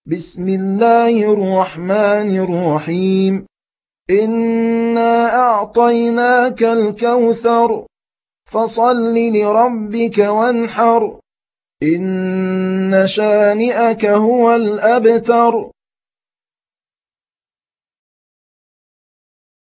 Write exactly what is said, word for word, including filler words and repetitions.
بسم الله الرحمن الرحيم إنا أعطيناك الكوثر فصل لربك وانحر إن شانئك هو الأبتر